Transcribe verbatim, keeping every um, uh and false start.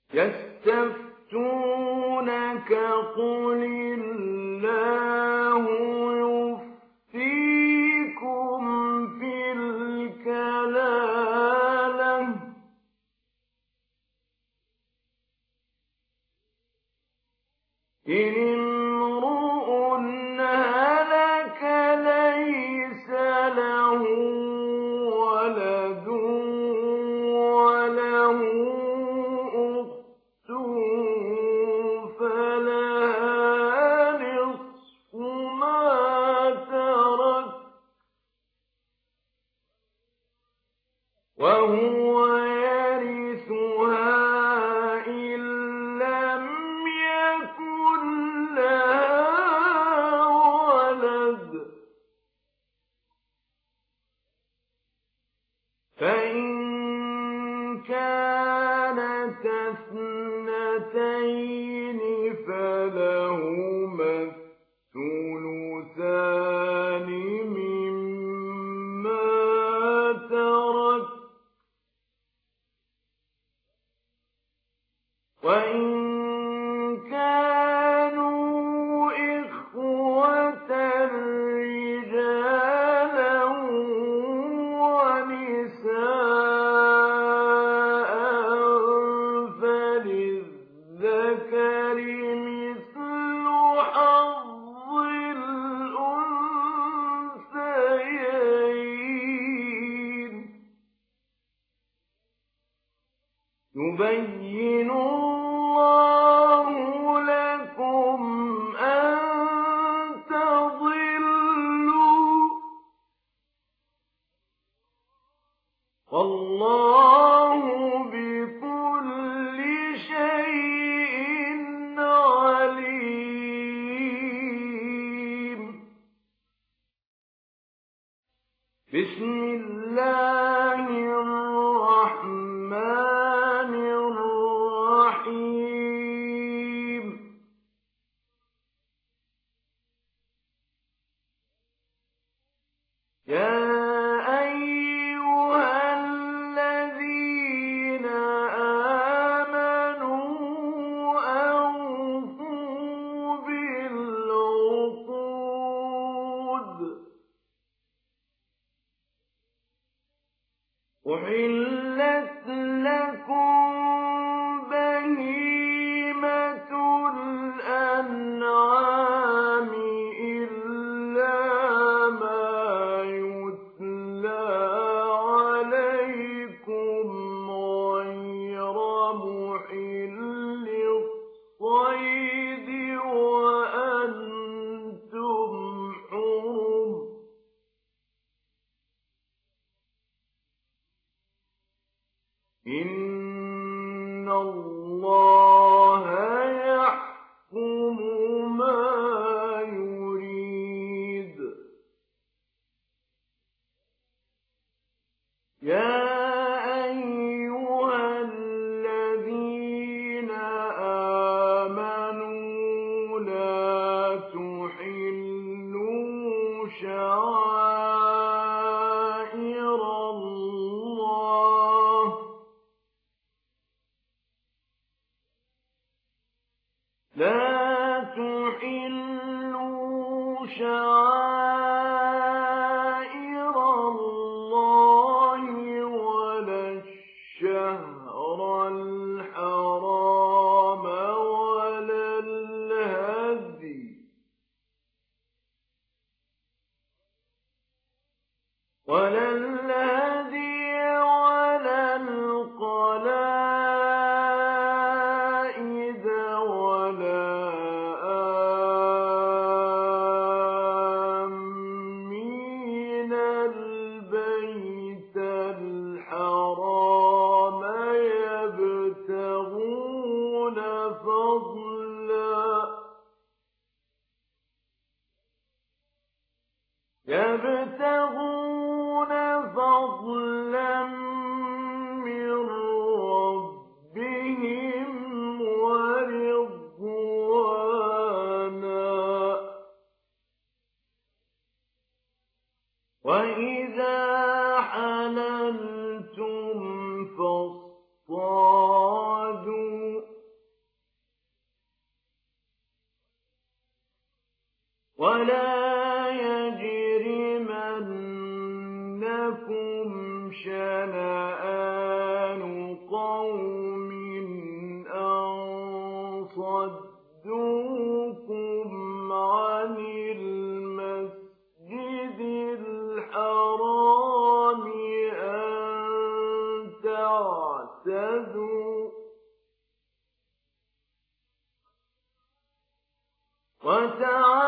يستفتونك قل الله يفتيكم في الكلالة إن امرؤ هلك ليس له ولد وله أخت فلها نصف ما ترك وهو يرثها إن لم يكن لها ولد فإن كانت اثنتين فلهما الثلثان مما ترك وإن كانوا إخوة رجالا ونساء فللذكر مثل حظ الأنثيين يبين الله لكم أن تضلوا والله بكل شيء عليم. بسم الله الرحمن الرحيم يا أيها الذين آمنوا أوفوا بالعقود أحلت لكم بهيمة الأنعام إلا ما يتلى عليكم غير محل الصيد وأنتم حرم إن الله يحكم ما يريد. يا أيها الذين آمنوا لا تحلوا شعائر الله لا تحلوا شعائر الله ولا الشهر الحرام ولا الهدي ولا الهدي ولا القلائد ولا آمين قَوْمٍ أَن صَدُّوكُمْ عَنِ الْمَسْجِدِ الْحَرَامِ أَن تَعْتَدُوا ۘ وَتَعَالَوْا